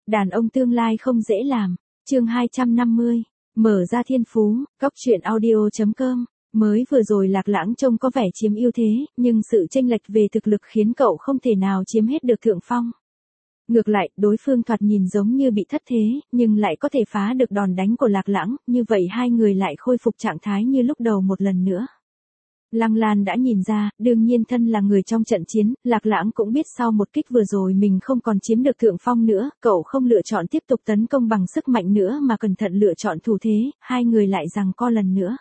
Đàn ông tương lai không dễ làm. Chương 250. Mở ra thiên phú. Cóc truyện audio.com. Mới vừa rồi Lạc Lãng trông có vẻ chiếm ưu thế, nhưng sự chênh lệch về thực lực khiến cậu không thể nào chiếm hết được thượng phong. Ngược lại, đối phương thoạt nhìn giống như bị thất thế, nhưng lại có thể phá được đòn đánh của Lạc Lãng, như vậy hai người lại khôi phục trạng thái như lúc đầu một lần nữa. Lăng Lan đã nhìn ra, đương nhiên thân là người trong trận chiến, Lạc Lãng cũng biết sau một kích vừa rồi mình không còn chiếm được thượng phong nữa, cậu không lựa chọn tiếp tục tấn công bằng sức mạnh nữa mà cẩn thận lựa chọn thủ thế, hai người lại giằng co lần nữa.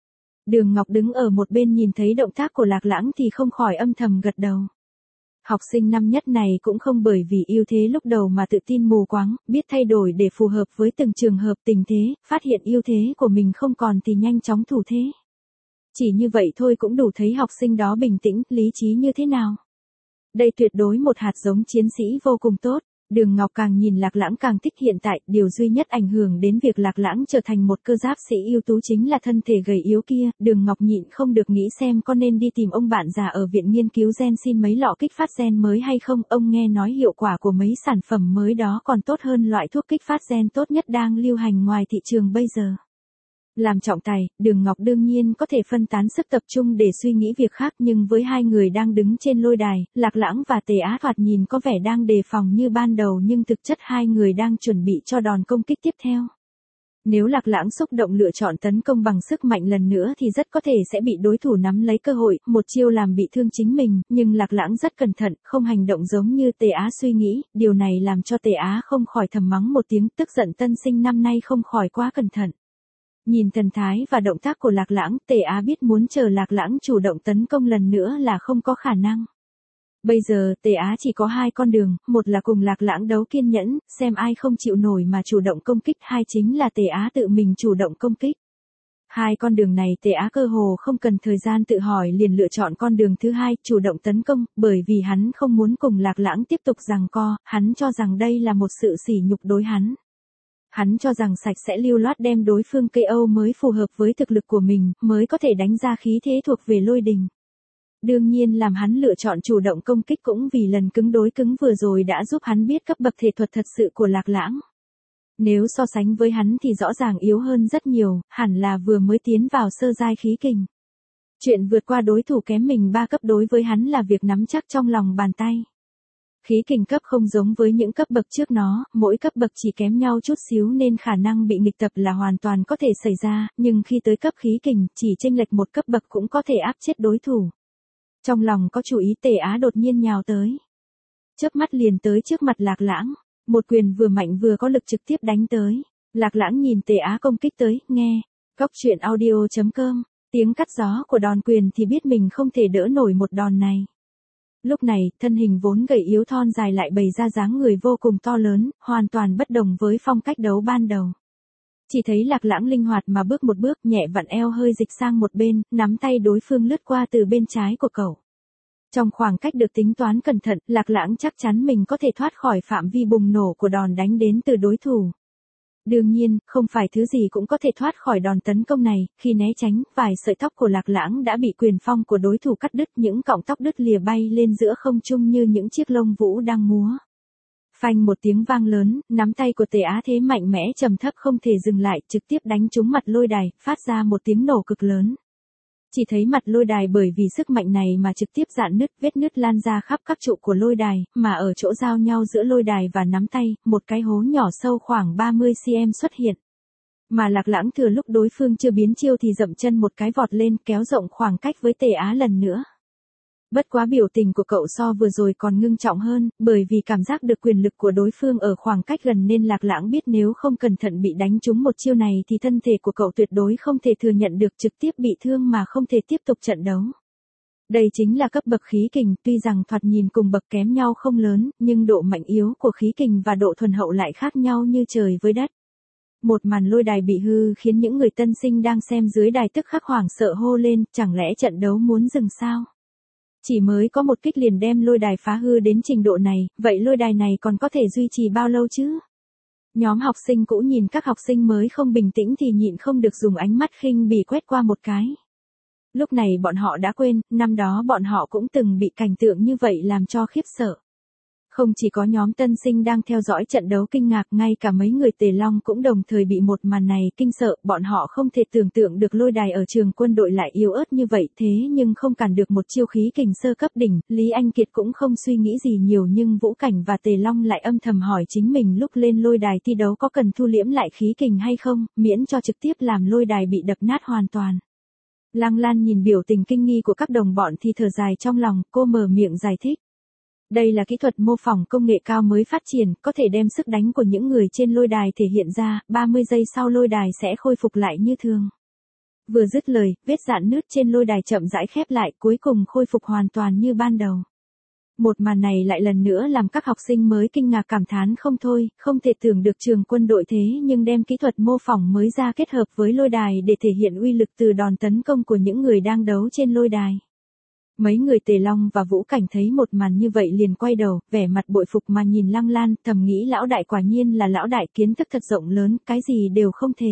Đường Ngọc đứng ở một bên nhìn thấy động tác của Lạc Lãng thì không khỏi âm thầm gật đầu. Học sinh năm nhất này cũng không bởi vì ưu thế lúc đầu mà tự tin mù quáng, biết thay đổi để phù hợp với từng trường hợp tình thế, phát hiện ưu thế của mình không còn thì nhanh chóng thủ thế. Chỉ như vậy thôi cũng đủ thấy học sinh đó bình tĩnh, lý trí như thế nào. Đây tuyệt đối một hạt giống chiến sĩ vô cùng tốt. Đường Ngọc càng nhìn Lạc Lãng càng thích hiện tại, điều duy nhất ảnh hưởng đến việc Lạc Lãng trở thành một cơ giáp sĩ ưu tú chính là thân thể gầy yếu kia. Đường Ngọc nhịn không được nghĩ xem có nên đi tìm ông bạn già ở viện nghiên cứu gen xin mấy lọ kích phát gen mới hay không. Ông nghe nói hiệu quả của mấy sản phẩm mới đó còn tốt hơn loại thuốc kích phát gen tốt nhất đang lưu hành ngoài thị trường bây giờ. Làm trọng tài, Đường Ngọc đương nhiên có thể phân tán sức tập trung để suy nghĩ việc khác, nhưng với hai người đang đứng trên lôi đài, Lạc Lãng và Tề Á thoạt nhìn có vẻ đang đề phòng như ban đầu nhưng thực chất hai người đang chuẩn bị cho đòn công kích tiếp theo. Nếu Lạc Lãng xúc động lựa chọn tấn công bằng sức mạnh lần nữa thì rất có thể sẽ bị đối thủ nắm lấy cơ hội, một chiêu làm bị thương chính mình, nhưng Lạc Lãng rất cẩn thận, không hành động giống như Tề Á suy nghĩ, điều này làm cho Tề Á không khỏi thầm mắng một tiếng, tức giận tân sinh năm nay không khỏi quá cẩn thận. Nhìn thần thái và động tác của Lạc Lãng, Tề Á biết muốn chờ Lạc Lãng chủ động tấn công lần nữa là không có khả năng. Bây giờ, Tề Á chỉ có hai con đường, một là cùng Lạc Lãng đấu kiên nhẫn, xem ai không chịu nổi mà chủ động công kích, hai chính là Tề Á tự mình chủ động công kích. Hai con đường này Tề Á cơ hồ không cần thời gian tự hỏi liền lựa chọn con đường thứ hai, chủ động tấn công, bởi vì hắn không muốn cùng Lạc Lãng tiếp tục giằng co, hắn cho rằng đây là một sự sỉ nhục đối hắn. Hắn cho rằng sạch sẽ lưu loát đem đối phương KO mới phù hợp với thực lực của mình, mới có thể đánh ra khí thế thuộc về lôi đình. Đương nhiên làm hắn lựa chọn chủ động công kích cũng vì lần cứng đối cứng vừa rồi đã giúp hắn biết cấp bậc thể thuật thật sự của Lạc Lãng. Nếu so sánh với hắn thì rõ ràng yếu hơn rất nhiều, hẳn là vừa mới tiến vào sơ giai khí kình. Chuyện vượt qua đối thủ kém mình 3 cấp đối với hắn là việc nắm chắc trong lòng bàn tay. Khí kình cấp không giống với những cấp bậc trước nó, mỗi cấp bậc chỉ kém nhau chút xíu nên khả năng bị nghịch tập là hoàn toàn có thể xảy ra, nhưng khi tới cấp khí kình, chỉ chênh lệch một cấp bậc cũng có thể áp chết đối thủ. Trong lòng có chủ ý, Tề Á đột nhiên nhào tới. Chớp mắt liền tới trước mặt Lạc Lãng, một quyền vừa mạnh vừa có lực trực tiếp đánh tới. Lạc Lãng nhìn Tề Á công kích tới, nghe. Cóc truyện audio.com, tiếng cắt gió của đòn quyền thì biết mình không thể đỡ nổi một đòn này. Lúc này, thân hình vốn gầy yếu thon dài lại bày ra dáng người vô cùng to lớn, hoàn toàn bất đồng với phong cách đấu ban đầu. Chỉ thấy Lạc Lãng linh hoạt mà bước một bước, nhẹ vặn eo hơi dịch sang một bên, nắm tay đối phương lướt qua từ bên trái của cậu. Trong khoảng cách được tính toán cẩn thận, Lạc Lãng chắc chắn mình có thể thoát khỏi phạm vi bùng nổ của đòn đánh đến từ đối thủ. Đương nhiên, không phải thứ gì cũng có thể thoát khỏi đòn tấn công này, khi né tránh, vài sợi tóc của Lạc Lãng đã bị quyền phong của đối thủ cắt đứt, những cọng tóc đứt lìa bay lên giữa không trung như những chiếc lông vũ đang múa. Phanh một tiếng vang lớn, nắm tay của Tề Á thế mạnh mẽ trầm thấp không thể dừng lại, trực tiếp đánh trúng mặt lôi đài, phát ra một tiếng nổ cực lớn. Chỉ thấy mặt lôi đài bởi vì sức mạnh này mà trực tiếp rạn nứt, vết nứt lan ra khắp các trụ của lôi đài, mà ở chỗ giao nhau giữa lôi đài và nắm tay, một cái hố nhỏ sâu khoảng 30 cm xuất hiện. Mà Lạc Lãng thừa lúc đối phương chưa biến chiêu thì dậm chân một cái vọt lên, kéo rộng khoảng cách với Tề Á lần nữa. Bất quá biểu tình của cậu so vừa rồi còn ngưng trọng hơn, bởi vì cảm giác được quyền lực của đối phương ở khoảng cách gần nên Lạc Lãng biết nếu không cẩn thận bị đánh trúng một chiêu này thì thân thể của cậu tuyệt đối không thể thừa nhận được, trực tiếp bị thương mà không thể tiếp tục trận đấu. Đây chính là cấp bậc khí kình, tuy rằng thoạt nhìn cùng bậc kém nhau không lớn, nhưng độ mạnh yếu của khí kình và độ thuần hậu lại khác nhau như trời với đất. Một màn lôi đài bị hư khiến những người tân sinh đang xem dưới đài tức khắc hoảng sợ hô lên, chẳng lẽ trận đấu muốn dừng sao? Chỉ mới có một kích liền đem lôi đài phá hư đến trình độ này, vậy lôi đài này còn có thể duy trì bao lâu chứ? Nhóm học sinh cũ nhìn các học sinh mới không bình tĩnh thì nhịn không được dùng ánh mắt khinh bỉ quét qua một cái. Lúc này bọn họ đã quên, năm đó bọn họ cũng từng bị cảnh tượng như vậy làm cho khiếp sợ. Không chỉ có nhóm tân sinh đang theo dõi trận đấu kinh ngạc, ngay cả mấy người Tề Long cũng đồng thời bị một màn này kinh sợ, bọn họ không thể tưởng tượng được lôi đài ở trường quân đội lại yếu ớt như vậy, thế nhưng không cản được một chiêu khí kình sơ cấp đỉnh, Lý Anh Kiệt cũng không suy nghĩ gì nhiều, nhưng Vũ Cảnh và Tề Long lại âm thầm hỏi chính mình lúc lên lôi đài thi đấu có cần thu liễm lại khí kình hay không, miễn cho trực tiếp làm lôi đài bị đập nát hoàn toàn. Lăng Lan nhìn biểu tình kinh nghi của các đồng bọn thì thở dài trong lòng, cô mở miệng giải thích. Đây là kỹ thuật mô phỏng công nghệ cao mới phát triển, có thể đem sức đánh của những người trên lôi đài thể hiện ra, 30 giây sau lôi đài sẽ khôi phục lại như thường. Vừa dứt lời, vết rạn nứt trên lôi đài chậm rãi khép lại, cuối cùng khôi phục hoàn toàn như ban đầu. Một màn này lại lần nữa làm các học sinh mới kinh ngạc cảm thán không thôi, không thể tưởng được trường quân đội thế nhưng đem kỹ thuật mô phỏng mới ra kết hợp với lôi đài để thể hiện uy lực từ đòn tấn công của những người đang đấu trên lôi đài. Mấy người Tề Long và Vũ Cảnh thấy một màn như vậy liền quay đầu, vẻ mặt bội phục mà nhìn Lăng Lan, thầm nghĩ lão đại quả nhiên là lão đại, kiến thức thật rộng lớn, cái gì đều không thể.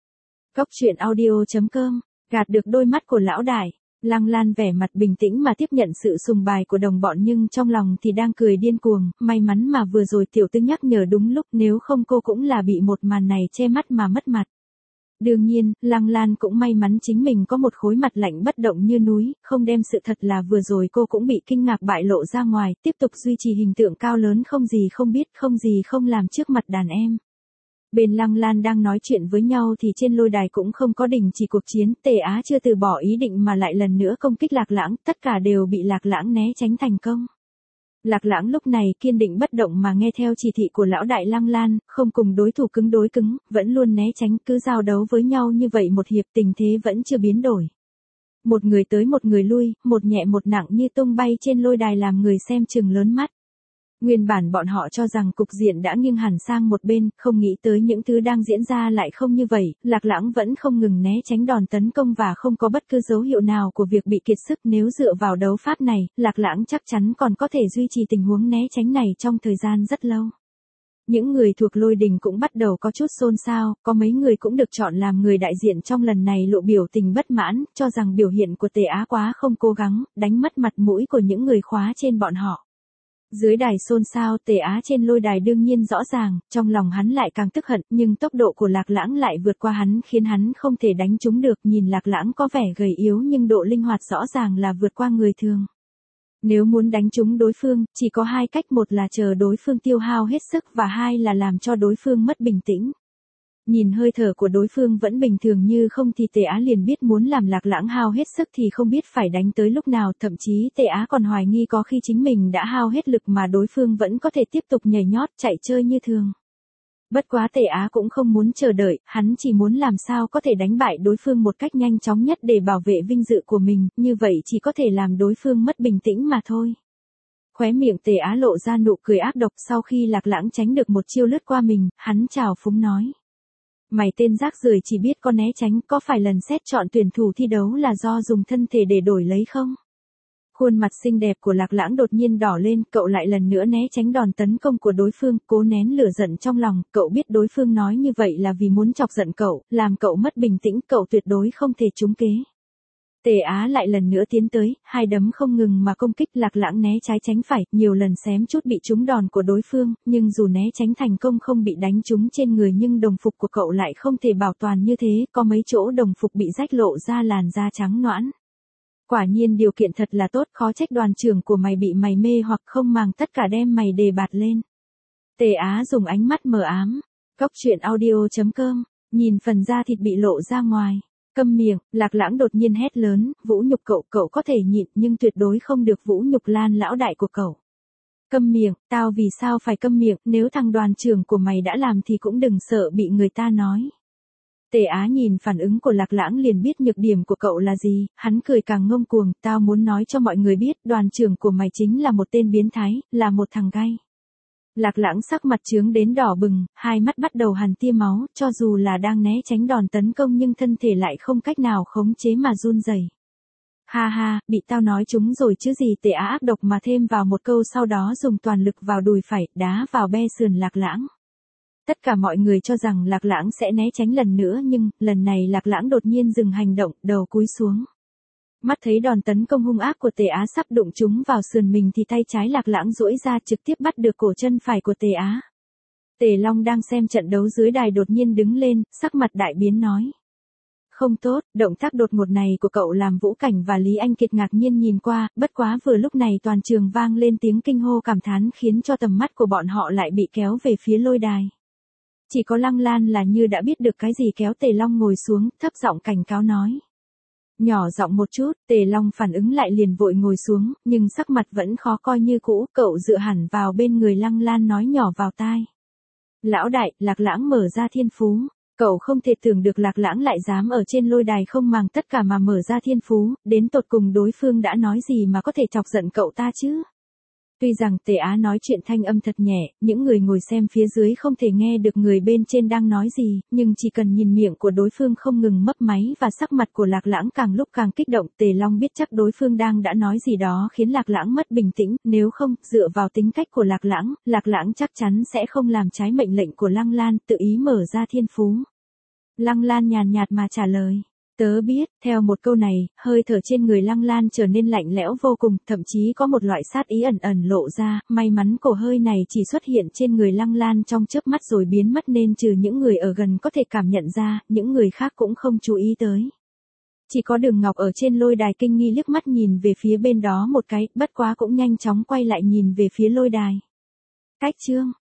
Cóc truyện audio.com, gạt được đôi mắt của lão đại. Lăng Lan vẻ mặt bình tĩnh mà tiếp nhận sự sùng bài của đồng bọn nhưng trong lòng thì đang cười điên cuồng, may mắn mà vừa rồi tiểu tư nhắc nhở đúng lúc, nếu không cô cũng là bị một màn này che mắt mà mất mặt. Đương nhiên, Lăng Lan cũng may mắn chính mình có một khối mặt lạnh bất động như núi, không đem sự thật là vừa rồi cô cũng bị kinh ngạc bại lộ ra ngoài, tiếp tục duy trì hình tượng cao lớn không gì không biết, không gì không làm trước mặt đàn em. Bên Lăng Lan đang nói chuyện với nhau thì trên lôi đài cũng không có đình chỉ cuộc chiến, Tề Á chưa từ bỏ ý định mà lại lần nữa công kích Lạc Lãng, tất cả đều bị Lạc Lãng né tránh thành công. Lạc Lãng lúc này kiên định bất động mà nghe theo chỉ thị của lão đại Lăng Lan, không cùng đối thủ cứng đối cứng, vẫn luôn né tránh, cứ giao đấu với nhau như vậy một hiệp, tình thế vẫn chưa biến đổi. Một người tới một người lui, một nhẹ một nặng như tung bay trên lôi đài làm người xem chừng lớn mắt. Nguyên bản bọn họ cho rằng cục diện đã nghiêng hẳn sang một bên, không nghĩ tới những thứ đang diễn ra lại không như vậy, Lạc Lãng vẫn không ngừng né tránh đòn tấn công và không có bất cứ dấu hiệu nào của việc bị kiệt sức, nếu dựa vào đấu pháp này, Lạc Lãng chắc chắn còn có thể duy trì tình huống né tránh này trong thời gian rất lâu. Những người thuộc lôi đình cũng bắt đầu có chút xôn xao, có mấy người cũng được chọn làm người đại diện trong lần này lộ biểu tình bất mãn, cho rằng biểu hiện của Tề Á quá không cố gắng, đánh mất mặt mũi của những người khóa trên bọn họ. Dưới đài xôn xao, Tề Á trên lôi đài đương nhiên rõ ràng, trong lòng hắn lại càng tức hận, nhưng tốc độ của Lạc Lãng lại vượt qua hắn khiến hắn không thể đánh trúng được, nhìn Lạc Lãng có vẻ gầy yếu nhưng độ linh hoạt rõ ràng là vượt qua người thường. Nếu muốn đánh trúng đối phương, chỉ có hai cách, một là chờ đối phương tiêu hao hết sức và hai là làm cho đối phương mất bình tĩnh. Nhìn hơi thở của đối phương vẫn bình thường như không thì Tề Á liền biết muốn làm Lạc Lãng hao hết sức thì không biết phải đánh tới lúc nào, thậm chí Tề Á còn hoài nghi có khi chính mình đã hao hết lực mà đối phương vẫn có thể tiếp tục nhảy nhót chạy chơi như thường. Bất quá Tề Á cũng không muốn chờ đợi, hắn chỉ muốn làm sao có thể đánh bại đối phương một cách nhanh chóng nhất để bảo vệ vinh dự của mình, như vậy chỉ có thể làm đối phương mất bình tĩnh mà thôi. Khóe miệng Tề Á lộ ra nụ cười ác độc, sau khi Lạc Lãng tránh được một chiêu lướt qua mình, hắn trào phúng nói. Mày tên rác rưởi chỉ biết có né tránh, có phải lần xét chọn tuyển thủ thi đấu là do dùng thân thể để đổi lấy không? Khuôn mặt xinh đẹp của Lạc Lãng đột nhiên đỏ lên, cậu lại lần nữa né tránh đòn tấn công của đối phương, cố nén lửa giận trong lòng, cậu biết đối phương nói như vậy là vì muốn chọc giận cậu, làm cậu mất bình tĩnh, cậu tuyệt đối không thể trúng kế. Tề Á lại lần nữa tiến tới, hai đấm không ngừng mà công kích, Lạc Lãng né trái tránh phải, nhiều lần xém chút bị trúng đòn của đối phương, nhưng dù né tránh thành công không bị đánh trúng trên người nhưng đồng phục của cậu lại không thể bảo toàn như thế, có mấy chỗ đồng phục bị rách lộ ra làn da trắng nõn. Quả nhiên điều kiện thật là tốt, khó trách đoàn trưởng của mày bị mày mê hoặc không màng tất cả đem mày đề bạt lên. Tề Á dùng ánh mắt mờ ám. Cóc truyện audio.com, nhìn phần da thịt bị lộ ra ngoài. Câm miệng, Lạc Lãng đột nhiên hét lớn, vũ nhục cậu, cậu có thể nhịn nhưng tuyệt đối không được vũ nhục Lan lão đại của cậu. Câm miệng, tao vì sao phải câm miệng, nếu thằng đoàn trưởng của mày đã làm thì cũng đừng sợ bị người ta nói. Tề Á nhìn phản ứng của Lạc Lãng liền biết nhược điểm của cậu là gì, hắn cười càng ngông cuồng, tao muốn nói cho mọi người biết, đoàn trưởng của mày chính là một tên biến thái, là một thằng gay. Lạc Lãng sắc mặt chướng đến đỏ bừng, hai mắt bắt đầu hằn tia máu, cho dù là đang né tránh đòn tấn công nhưng thân thể lại không cách nào khống chế mà run rẩy. Ha ha, bị tao nói trúng rồi chứ gì, Tề Á ác độc mà thêm vào một câu, sau đó dùng toàn lực vào đùi phải, đá vào be sườn Lạc Lãng. Tất cả mọi người cho rằng Lạc Lãng sẽ né tránh lần nữa nhưng, lần này Lạc Lãng đột nhiên dừng hành động, đầu cúi xuống. Mắt thấy đòn tấn công hung ác của Tề Á sắp đụng chúng vào sườn mình thì tay trái Lạc Lãng duỗi ra trực tiếp bắt được cổ chân phải của Tề Á. Tề Long đang xem trận đấu dưới đài đột nhiên đứng lên, sắc mặt đại biến nói. Không tốt, động tác đột ngột này của cậu làm Vũ Cảnh và Lý Anh Kiệt ngạc nhiên nhìn qua, bất quá vừa lúc này toàn trường vang lên tiếng kinh hô cảm thán khiến cho tầm mắt của bọn họ lại bị kéo về phía lôi đài. Chỉ có Lăng Lan là như đã biết được cái gì kéo Tề Long ngồi xuống, thấp giọng cảnh cáo nói. Nhỏ giọng một chút, Tề Long phản ứng lại liền vội ngồi xuống, nhưng sắc mặt vẫn khó coi như cũ, cậu dựa hẳn vào bên người Lăng Lan nói nhỏ vào tai. Lão đại, Lạc Lãng mở ra thiên phú. Cậu không thể tưởng được Lạc Lãng lại dám ở trên lôi đài không màng tất cả mà mở ra thiên phú, đến tột cùng đối phương đã nói gì mà có thể chọc giận cậu ta chứ. Tuy rằng Tề Á nói chuyện thanh âm thật nhẹ, những người ngồi xem phía dưới không thể nghe được người bên trên đang nói gì, nhưng chỉ cần nhìn miệng của đối phương không ngừng mấp máy và sắc mặt của Lạc Lãng càng lúc càng kích động, Tề Long biết chắc đối phương đã nói gì đó khiến Lạc Lãng mất bình tĩnh, nếu không, dựa vào tính cách của Lạc Lãng chắc chắn sẽ không làm trái mệnh lệnh của Lăng Lan, tự ý mở ra thiên phú. Lăng Lan nhàn nhạt mà trả lời. Tớ biết, theo một câu này, hơi thở trên người Lăng Lan trở nên lạnh lẽo vô cùng, thậm chí có một loại sát ý ẩn ẩn lộ ra, may mắn cổ hơi này chỉ xuất hiện trên người Lăng Lan trong chớp mắt rồi biến mất nên trừ những người ở gần có thể cảm nhận ra, những người khác cũng không chú ý tới. Chỉ có Đường Ngọc ở trên lôi đài kinh nghi liếc mắt nhìn về phía bên đó một cái, bất quá cũng nhanh chóng quay lại nhìn về phía lôi đài. Cách chương